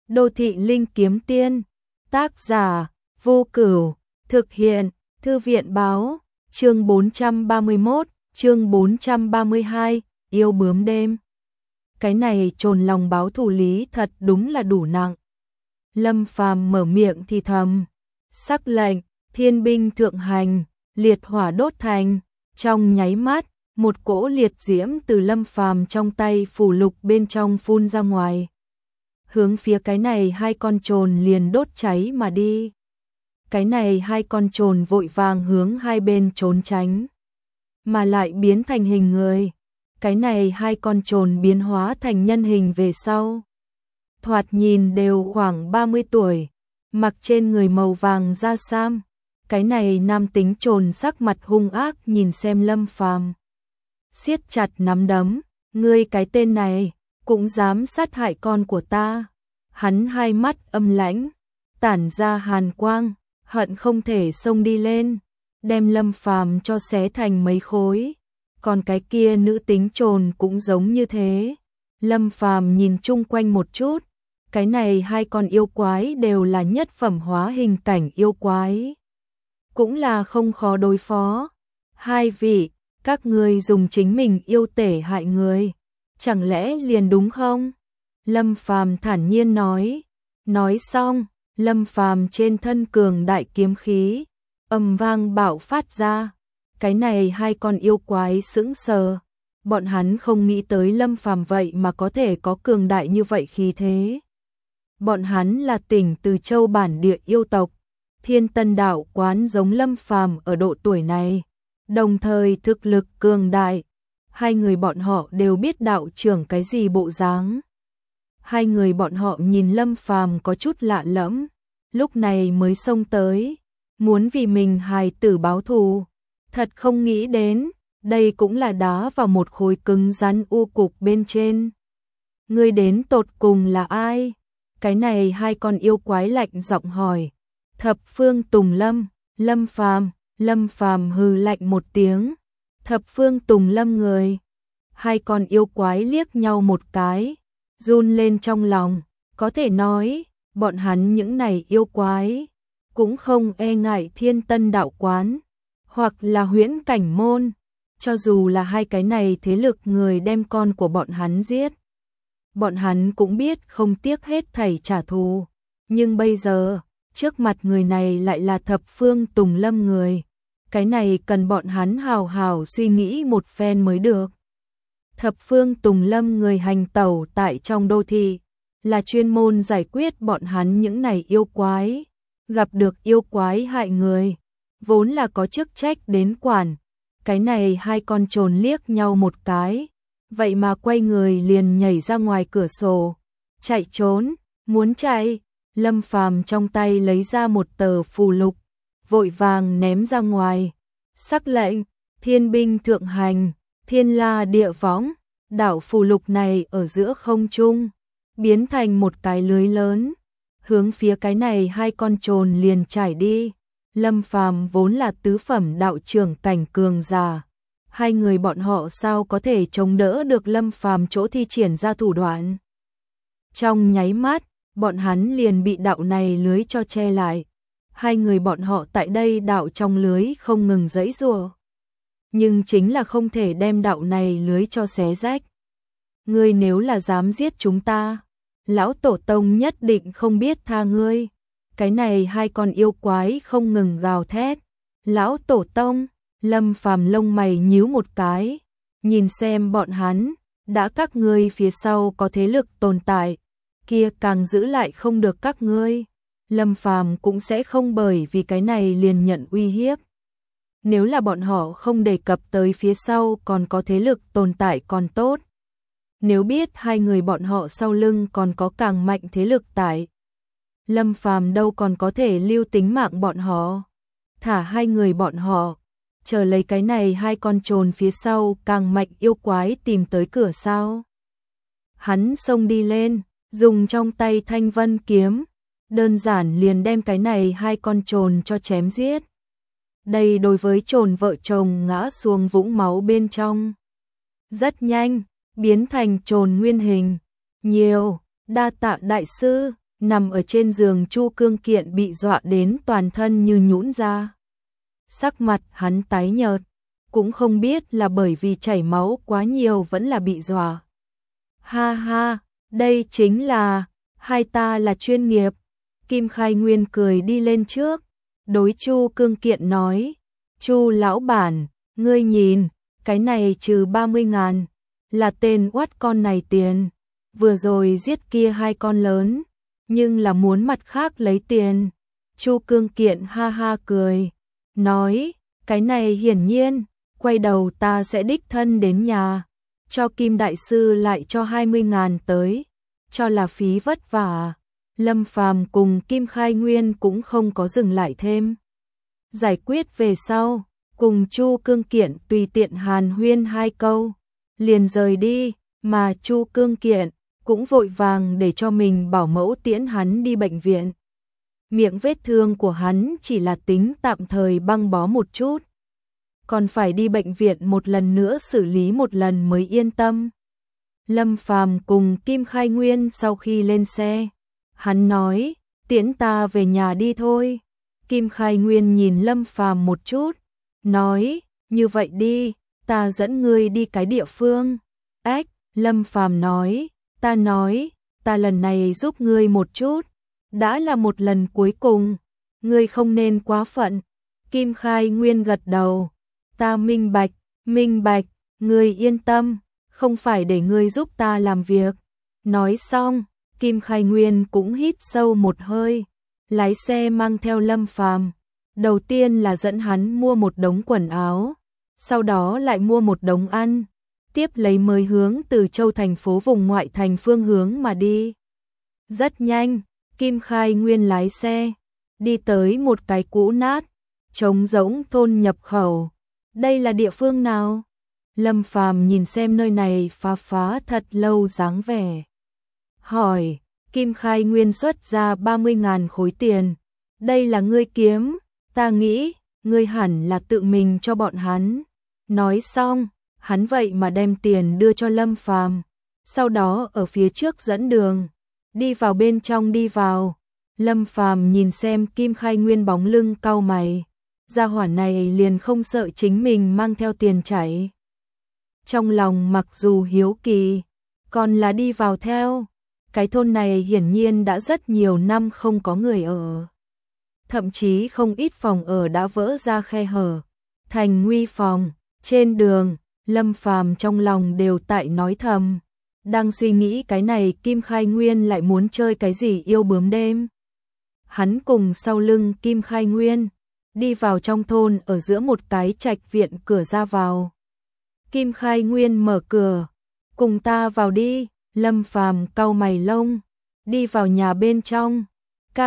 Đô thị linh kiếm tiên, tác giả, Vô Cửu, thực hiện, Thư viện báo, chương 431, chương 432, yêu bướm đêm. Cái này trồn lòng báo thù lý thật đúng là đủ nặng. Lâm Phàm mở miệng thì thầm, sắc lệnh, thiên binh thượng hành, liệt hỏa đốt thành, trong nháy mắt, một cỗ liệt diễm từ Lâm Phàm trong tay phủ lục bên trong phun ra ngoài. Hướng phía cái này hai con trồn liền đốt cháy mà đi. Cái này hai con trồn vội vàng hướng hai bên trốn tránh, mà lại biến thành hình người. Cái này hai con trồn biến hóa thành nhân hình về sau, thoạt nhìn đều khoảng 30 tuổi, mặc trên người màu vàng da sam. Cái này nam tính trồn sắc mặt hung ác nhìn xem Lâm Phàm, siết chặt nắm đấm, ngươi cái tên này cũng dám sát hại con của ta. Hắn hai mắt âm lãnh, tản ra hàn quang, hận không thể xông đi lên, đem Lâm Phàm cho xé thành mấy khối. Còn cái kia nữ tính trồn cũng giống như thế. Lâm Phàm nhìn chung quanh một chút, cái này hai con yêu quái đều là nhất phẩm hóa hình cảnh yêu quái, cũng là không khó đối phó. Hai vị, các ngươi dùng chính mình yêu tể hại người, chẳng lẽ liền đúng không? Lâm Phàm thản nhiên nói. Nói xong, Lâm Phàm trên thân cường đại kiếm khí ầm vang bạo phát ra. Cái này hai con yêu quái sững sờ, bọn hắn không nghĩ tới Lâm Phàm vậy mà có thể có cường đại như vậy khí thế. Bọn hắn là tỉnh Từ Châu bản địa yêu tộc, Thiên Tân đạo quán giống Lâm Phàm ở độ tuổi này, đồng thời thực lực cường đại. Hai người bọn họ đều biết đạo trưởng cái gì bộ dáng. Hai người bọn họ nhìn Lâm Phàm có chút lạ lẫm, lúc này mới xông tới, muốn vì mình hài tử báo thù. Thật không nghĩ đến, đây cũng là đá vào một khối cứng rắn u cục bên trên. Ngươi đến tột cùng là ai? Cái này hai con yêu quái lạnh giọng hỏi. Thập Phương Tùng Lâm, Lâm Phàm. Lâm Phàm hừ lạnh một tiếng. Thập Phương Tùng Lâm người. Hai con yêu quái liếc nhau một cái, run lên trong lòng. Có thể nói, bọn hắn những này yêu quái cũng không e ngại Thiên Tân đạo quán hoặc là Huyễn Cảnh môn. Cho dù là hai cái này thế lực người đem con của bọn hắn giết, bọn hắn cũng biết không tiếc hết thảy trả thù. Nhưng bây giờ, trước mặt người này lại là Thập Phương Tùng Lâm người. Cái này cần bọn hắn hào hào suy nghĩ một phen mới được. Thập Phương Tùng Lâm người hành tẩu tại trong đô thị, là chuyên môn giải quyết bọn hắn những này yêu quái. Gặp được yêu quái hại người, vốn là có chức trách đến quản. Cái này hai con trồn liếc nhau một cái, vậy mà quay người liền nhảy ra ngoài cửa sổ, chạy trốn. Muốn chạy, Lâm Phàm trong tay lấy ra một tờ phù lục, vội vàng ném ra ngoài. Sắc lệnh, thiên binh thượng hành, thiên la địa võng. Đảo phù lục này ở giữa không trung, biến thành một cái lưới lớn, hướng phía cái này hai con trồn liền trải đi. Lâm Phàm vốn là tứ phẩm đạo trưởng cảnh cường giả, hai người bọn họ sao có thể chống đỡ được Lâm Phàm chỗ thi triển ra thủ đoạn. Trong nháy mắt, bọn hắn liền bị đạo này lưới cho che lại. Hai người bọn họ tại đây đạo trong lưới không ngừng giãy giụa, nhưng chính là không thể đem đạo này lưới cho xé rách. Ngươi nếu là dám giết chúng ta, lão tổ tông nhất định không biết tha ngươi. Cái này hai con yêu quái không ngừng gào thét. Lão tổ tông. Lâm Phàm lông mày nhíu một cái, nhìn xem bọn hắn, đã các ngươi phía sau có thế lực tồn tại, kia càng giữ lại không được các ngươi. Lâm Phàm cũng sẽ không bởi vì cái này liền nhận uy hiếp. Nếu là bọn họ không đề cập tới phía sau còn có thế lực tồn tại còn tốt. Nếu biết hai người bọn họ sau lưng còn có càng mạnh thế lực tại, Lâm Phàm đâu còn có thể lưu tính mạng bọn họ. Thả hai người bọn họ, chờ lấy cái này hai con trồn phía sau càng mạnh yêu quái tìm tới cửa sao. Hắn xông đi lên, dùng trong tay Thanh Vân kiếm, đơn giản liền đem cái này hai con trồn cho chém giết. Đây đối với trồn vợ chồng ngã xuống vũng máu bên trong, rất nhanh biến thành trồn nguyên hình. Nhiều, đa tạ đại sư. nằm ở trên giường Chu Cương Kiện bị dọa đến toàn thân như nhũn ra. Sắc mặt hắn tái nhợt, cũng không biết là bởi vì chảy máu quá nhiều vẫn là bị dọa. Ha ha, đây chính là, hai ta là chuyên nghiệp. Kim Khai Nguyên cười đi lên trước, đối Chu Cương Kiện nói, Chu lão bản, ngươi nhìn, cái này trừ 30.000, là tên oát con này tiền, vừa rồi giết kia hai con lớn, nhưng là muốn mặt khác lấy tiền. Chu Cương Kiện ha ha cười, nói, cái này hiển nhiên, quay đầu ta sẽ đích thân đến nhà, cho Kim đại sư lại cho 20.000 tới, cho là phí vất vả. Lâm Phàm cùng Kim Khai Nguyên cũng không có dừng lại thêm. Giải quyết về sau, cùng Chu Cương Kiện tùy tiện hàn huyên hai câu, liền rời đi, mà Chu Cương Kiện cũng vội vàng để cho mình bảo mẫu tiễn hắn đi bệnh viện. Miệng vết thương của hắn chỉ là tính tạm thời băng bó một chút, còn phải đi bệnh viện một lần nữa xử lý một lần mới yên tâm. Lâm Phàm cùng Kim Khai Nguyên sau khi lên xe, hắn nói, tiễn ta về nhà đi thôi. Kim Khai Nguyên nhìn Lâm Phàm một chút, nói, như vậy đi, ta dẫn ngươi đi cái địa phương. Ách, Lâm Phàm nói, ta lần này giúp ngươi một chút, đã là một lần cuối cùng, ngươi không nên quá phận. Kim Khai Nguyên gật đầu, ta minh bạch, ngươi yên tâm, không phải để ngươi giúp ta làm việc. Nói xong, Kim Khai Nguyên cũng hít sâu một hơi, lái xe mang theo Lâm Phàm. Đầu tiên là dẫn hắn mua một đống quần áo, sau đó lại mua một đống ăn, tiếp lấy mới hướng từ Châu thành phố vùng ngoại thành phương hướng mà đi. Rất nhanh, Kim Khai Nguyên lái xe, đi tới một cái cũ nát, trống rỗng thôn nhập khẩu. Đây là địa phương nào? Lâm Phàm nhìn xem nơi này phá thật lâu dáng vẻ. Hỏi, Kim Khai Nguyên xuất ra 30.000 khối tiền. Đây là ngươi kiếm, ta nghĩ, ngươi hẳn là tự mình cho bọn hắn. Nói xong, hắn vậy mà đem tiền đưa cho Lâm Phàm, sau đó ở phía trước dẫn đường, đi vào bên trong đi vào. Lâm Phàm nhìn xem Kim Khai Nguyên bóng lưng cau mày, gia hỏa này liền không sợ chính mình mang theo tiền chảy. Trong lòng mặc dù hiếu kỳ, còn là đi vào theo. Cái thôn này hiển nhiên đã rất nhiều năm không có người ở. Thậm chí không ít phòng ở đã vỡ ra khe hở, thành nguy phòng. Trên đường, Lâm Phàm trong lòng đều tại nói thầm, đang suy nghĩ cái này Kim Khai Nguyên lại muốn chơi cái gì yêu bướm đêm. Hắn cùng sau lưng Kim Khai Nguyên, đi vào trong thôn ở giữa một cái trạch viện cửa ra vào. Kim Khai Nguyên mở cửa, cùng ta vào đi. Lâm Phàm cau mày lông, đi vào nhà bên trong. Ca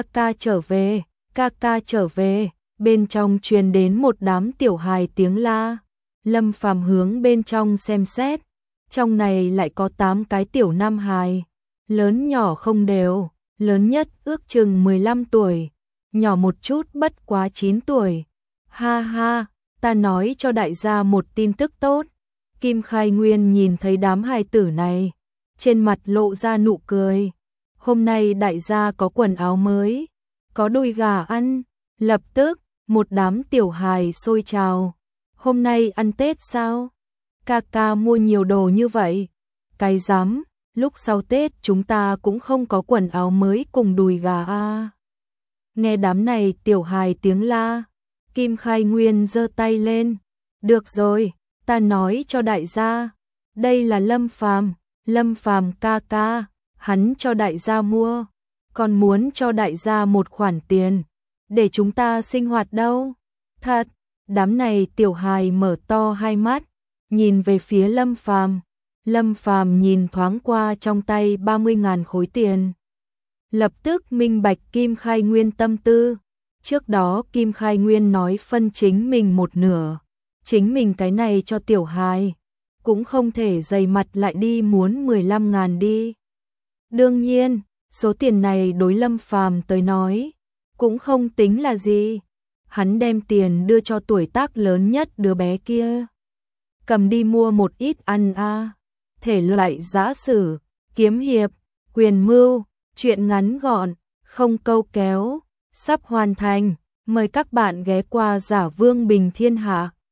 ca trở về, bên trong truyền đến một đám tiểu hài tiếng la. Lâm Phàm hướng bên trong xem xét, trong này lại có 8 cái tiểu nam hài, lớn nhỏ không đều, lớn nhất ước chừng 15 tuổi, nhỏ một chút bất quá 9 tuổi. Ha ha, ta nói cho đại gia một tin tức tốt. Kim Khai Nguyên nhìn thấy đám hài tử này, trên mặt lộ ra nụ cười. Hôm nay đại gia có quần áo mới, có đùi gà ăn. Lập tức, một đám tiểu hài xôi trào. Hôm nay ăn Tết sao? Ca ca mua nhiều đồ như vậy. Cái dám, lúc sau Tết chúng ta cũng không có quần áo mới cùng đùi gà à. Nghe đám này tiểu hài tiếng la, Kim Khai Nguyên giơ tay lên. Được rồi, ta nói cho đại gia, đây là Lâm Phàm ca ca, hắn cho đại gia mua, còn muốn cho đại gia một khoản tiền, để chúng ta sinh hoạt đâu. Thật, đám này tiểu hài mở to hai mắt, nhìn về phía Lâm Phàm. Lâm Phàm nhìn thoáng qua trong tay 30.000 khối tiền, lập tức minh bạch Kim Khai Nguyên tâm tư. Trước đó Kim Khai Nguyên nói phân chính mình một nửa, chính mình cái này cho tiểu hài, cũng không thể dày mặt lại đi muốn 15.000 đi. Đương nhiên, số tiền này đối Lâm Phàm tới nói, cũng không tính là gì. Hắn đem tiền đưa cho tuổi tác lớn nhất đứa bé kia. Cầm đi mua một ít ăn a. Thể loại giã sử, kiếm hiệp, quyền mưu, truyện ngắn gọn, không câu kéo, sắp hoàn thành. Mời các bạn ghé qua Giả Vương Bình Thiên Hạ.